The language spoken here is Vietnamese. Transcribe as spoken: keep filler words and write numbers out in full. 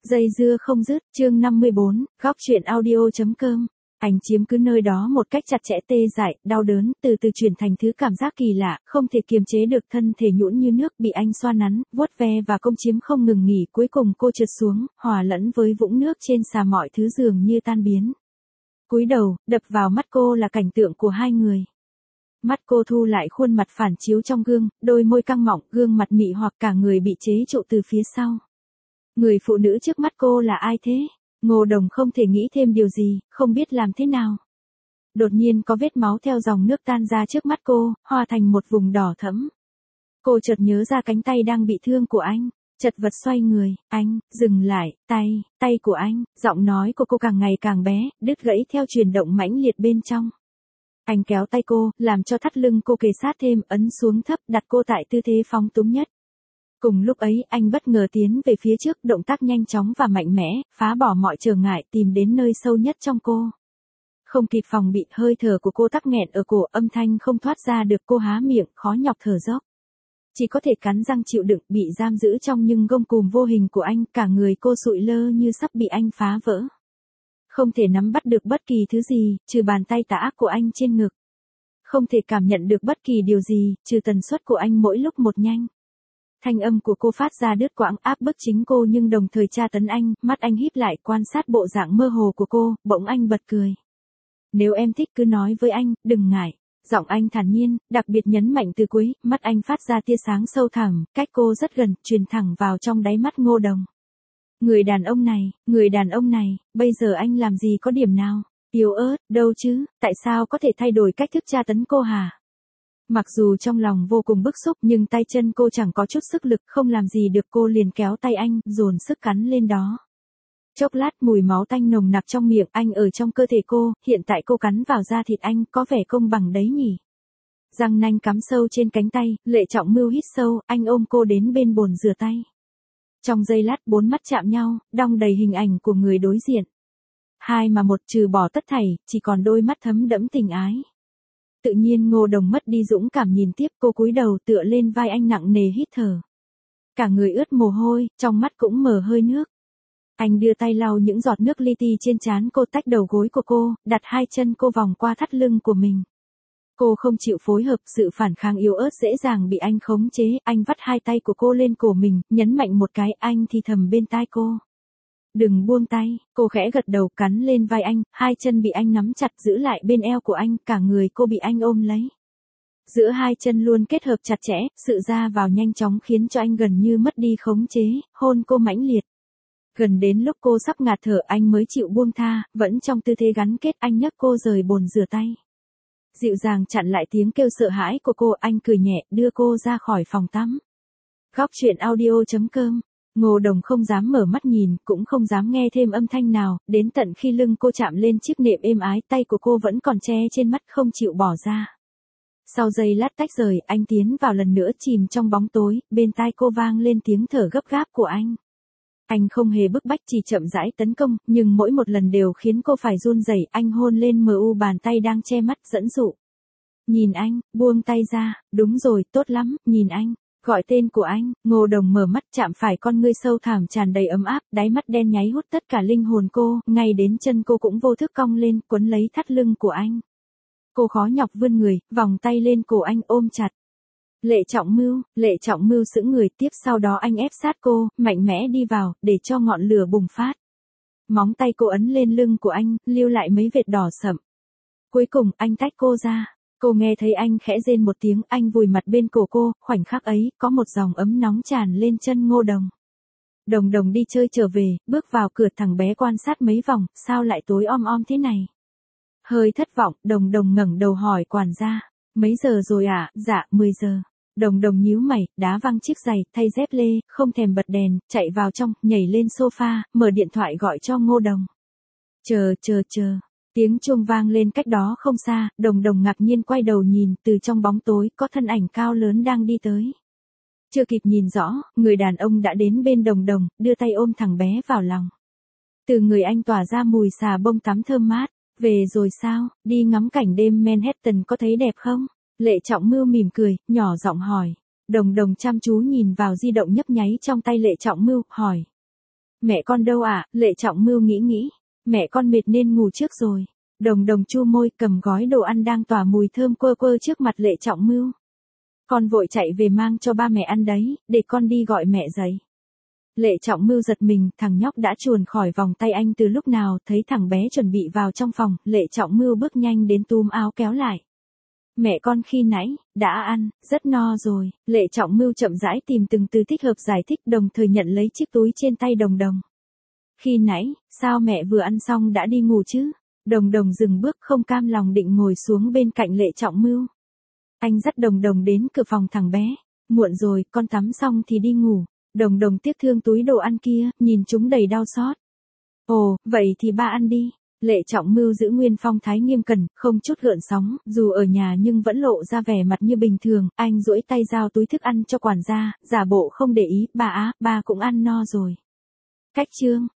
Dây dưa không dứt, chương năm mươi bốn, góc truyện audio.com. Anh chiếm cứ nơi đó một cách chặt chẽ, tê dại, đau đớn, từ từ chuyển thành thứ cảm giác kỳ lạ, không thể kiềm chế được, thân thể nhũn như nước bị anh xoa nắn, vuốt ve và công chiếm không ngừng nghỉ, cuối cùng cô trượt xuống, hòa lẫn với vũng nước trên xà, mọi thứ dường như tan biến. Cúi đầu, đập vào mắt cô là cảnh tượng của hai người. Mắt cô thu lại khuôn mặt phản chiếu trong gương, đôi môi căng mọng, gương mặt mị hoặc cả người bị chế trụ từ phía sau. Người phụ nữ trước mắt cô là ai thế? Ngô Đồng không thể nghĩ thêm điều gì, không biết làm thế nào. Đột nhiên có vết máu theo dòng nước tan ra trước mắt cô, hòa thành một vùng đỏ thẫm. Cô chợt nhớ ra cánh tay đang bị thương của anh, chật vật xoay người, anh, dừng lại, tay, tay của anh, giọng nói của cô càng ngày càng bé, đứt gãy theo chuyển động mãnh liệt bên trong. Anh kéo tay cô, làm cho thắt lưng cô kề sát thêm, ấn xuống thấp, đặt cô tại tư thế phóng túng nhất. Cùng lúc ấy, anh bất ngờ tiến về phía trước, động tác nhanh chóng và mạnh mẽ, phá bỏ mọi trở ngại, tìm đến nơi sâu nhất trong cô. Không kịp phòng bị, hơi thở của cô tắc nghẹn ở cổ, âm thanh không thoát ra được, cô há miệng, khó nhọc thở dốc. Chỉ có thể cắn răng chịu đựng, bị giam giữ trong nhưng gông cùm vô hình của anh, cả người cô sụi lơ như sắp bị anh phá vỡ. Không thể nắm bắt được bất kỳ thứ gì, trừ bàn tay tà ác của anh trên ngực. Không thể cảm nhận được bất kỳ điều gì, trừ tần suất của anh mỗi lúc một nhanh. Thanh âm của cô phát ra đứt quãng, áp bức chính cô nhưng đồng thời tra tấn anh, mắt anh híp lại quan sát bộ dạng mơ hồ của cô, bỗng anh bật cười. Nếu em thích cứ nói với anh, đừng ngại. Giọng anh thản nhiên, đặc biệt nhấn mạnh từ cuối, mắt anh phát ra tia sáng sâu thẳm, cách cô rất gần, truyền thẳng vào trong đáy mắt Ngô Đồng. Người đàn ông này, người đàn ông này, bây giờ anh làm gì có điểm nào yếu ớt, đâu chứ, tại sao có thể thay đổi cách thức tra tấn cô hả? Mặc dù trong lòng vô cùng bức xúc nhưng tay chân cô chẳng có chút sức lực, không làm gì được, cô liền kéo tay anh, dồn sức cắn lên đó. Chốc lát mùi máu tanh nồng nặc trong miệng anh ở trong cơ thể cô, hiện tại cô cắn vào da thịt anh, có vẻ công bằng đấy nhỉ. Răng nanh cắm sâu trên cánh tay, Lệ Trọng Mưu hít sâu, anh ôm cô đến bên bồn rửa tay. Trong giây lát bốn mắt chạm nhau, đong đầy hình ảnh của người đối diện. Hai mà một, trừ bỏ tất thảy, chỉ còn đôi mắt thấm đẫm tình ái. Tự nhiên Ngô Đồng mất đi dũng cảm nhìn tiếp, cô cúi đầu tựa lên vai anh nặng nề hít thở. Cả người ướt mồ hôi, trong mắt cũng mờ hơi nước. Anh đưa tay lau những giọt nước li ti trên trán cô, tách đầu gối của cô, đặt hai chân cô vòng qua thắt lưng của mình. Cô không chịu phối hợp, sự phản kháng yếu ớt dễ dàng bị anh khống chế, anh vắt hai tay của cô lên cổ mình, nhấn mạnh một cái, anh thì thầm bên tai cô. Đừng buông tay, cô khẽ gật đầu, cắn lên vai anh, hai chân bị anh nắm chặt giữ lại bên eo của anh, cả người cô bị anh ôm lấy. Giữa hai chân luôn kết hợp chặt chẽ, sự ra vào nhanh chóng khiến cho anh gần như mất đi khống chế, hôn cô mãnh liệt. Gần đến lúc cô sắp ngạt thở anh mới chịu buông tha, vẫn trong tư thế gắn kết, anh nhấc cô rời bồn rửa tay. Dịu dàng chặn lại tiếng kêu sợ hãi của cô, anh cười nhẹ, đưa cô ra khỏi phòng tắm. Góc truyện audio.com. Ngô Đồng không dám mở mắt nhìn, cũng không dám nghe thêm âm thanh nào, đến tận khi lưng cô chạm lên chiếc nệm êm ái, tay của cô vẫn còn che trên mắt không chịu bỏ ra. Sau giây lát tách rời, anh tiến vào lần nữa chìm trong bóng tối, bên tai cô vang lên tiếng thở gấp gáp của anh. Anh không hề bức bách, chỉ chậm rãi tấn công, nhưng mỗi một lần đều khiến cô phải run rẩy. Anh hôn lên mờ u bàn tay đang che mắt, dẫn dụ. Nhìn anh, buông tay ra, đúng rồi, tốt lắm, nhìn anh. Gọi tên của anh, Ngô Đồng mở mắt, chạm phải con ngươi sâu thẳm tràn đầy ấm áp, đáy mắt đen nháy hút tất cả linh hồn cô, ngay đến chân cô cũng vô thức cong lên, quấn lấy thắt lưng của anh. Cô khó nhọc vươn người, vòng tay lên cổ anh ôm chặt. Lệ Trọng Mưu, Lệ Trọng Mưu sững người, tiếp sau đó anh ép sát cô, mạnh mẽ đi vào, để cho ngọn lửa bùng phát. Móng tay cô ấn lên lưng của anh, lưu lại mấy vệt đỏ sậm. Cuối cùng, anh tách cô ra. Cô nghe thấy anh khẽ rên một tiếng, anh vùi mặt bên cổ cô, khoảnh khắc ấy, có một dòng ấm nóng tràn lên chân Ngô Đồng. Đồng Đồng đi chơi trở về, bước vào cửa, thằng bé quan sát mấy vòng, sao lại tối om om thế này? Hơi thất vọng, Đồng Đồng ngẩng đầu hỏi quản gia, mấy giờ rồi ạ? À? Dạ, mười giờ. Đồng Đồng nhíu mày, đá văng chiếc giày, thay dép lê, không thèm bật đèn, chạy vào trong, nhảy lên sofa, mở điện thoại gọi cho Ngô Đồng. Chờ, chờ, chờ. Tiếng chuông vang lên cách đó không xa, Đồng Đồng ngạc nhiên quay đầu nhìn, từ trong bóng tối, có thân ảnh cao lớn đang đi tới. Chưa kịp nhìn rõ, người đàn ông đã đến bên Đồng Đồng, đưa tay ôm thằng bé vào lòng. Từ người anh tỏa ra mùi xà bông tắm thơm mát. Về rồi sao, đi ngắm cảnh đêm Manhattan có thấy đẹp không? Lệ Trọng Mưu mỉm cười, nhỏ giọng hỏi. Đồng Đồng chăm chú nhìn vào di động nhấp nháy trong tay Lệ Trọng Mưu, hỏi. Mẹ con đâu ạ? Lệ Trọng Mưu nghĩ nghĩ. Mẹ con mệt nên ngủ trước rồi. Đồng Đồng chu môi cầm gói đồ ăn đang tỏa mùi thơm quơ quơ trước mặt Lệ Trọng Mưu. Con vội chạy về mang cho ba mẹ ăn đấy, để con đi gọi mẹ dậy. Lệ Trọng Mưu giật mình, thằng nhóc đã chuồn khỏi vòng tay anh từ lúc nào, thấy thằng bé chuẩn bị vào trong phòng, Lệ Trọng Mưu bước nhanh đến túm áo kéo lại. Mẹ con khi nãy, đã ăn, rất no rồi, Lệ Trọng Mưu chậm rãi tìm từng từ thích hợp giải thích đồng thời nhận lấy chiếc túi trên tay Đồng Đồng. Khi nãy, sao mẹ vừa ăn xong đã đi ngủ chứ? Đồng Đồng dừng bước không cam lòng định ngồi xuống bên cạnh Lệ Trọng Mưu. Anh dắt Đồng Đồng đến cửa phòng thằng bé. Muộn rồi, con tắm xong thì đi ngủ. Đồng Đồng tiếc thương túi đồ ăn kia, nhìn chúng đầy đau xót. Ồ, vậy thì ba ăn đi. Lệ Trọng Mưu giữ nguyên phong thái nghiêm cẩn, không chút gợn sóng, dù ở nhà nhưng vẫn lộ ra vẻ mặt như bình thường, anh duỗi tay giao túi thức ăn cho quản gia, giả bộ không để ý, bà á, ba cũng ăn no rồi. Cách chương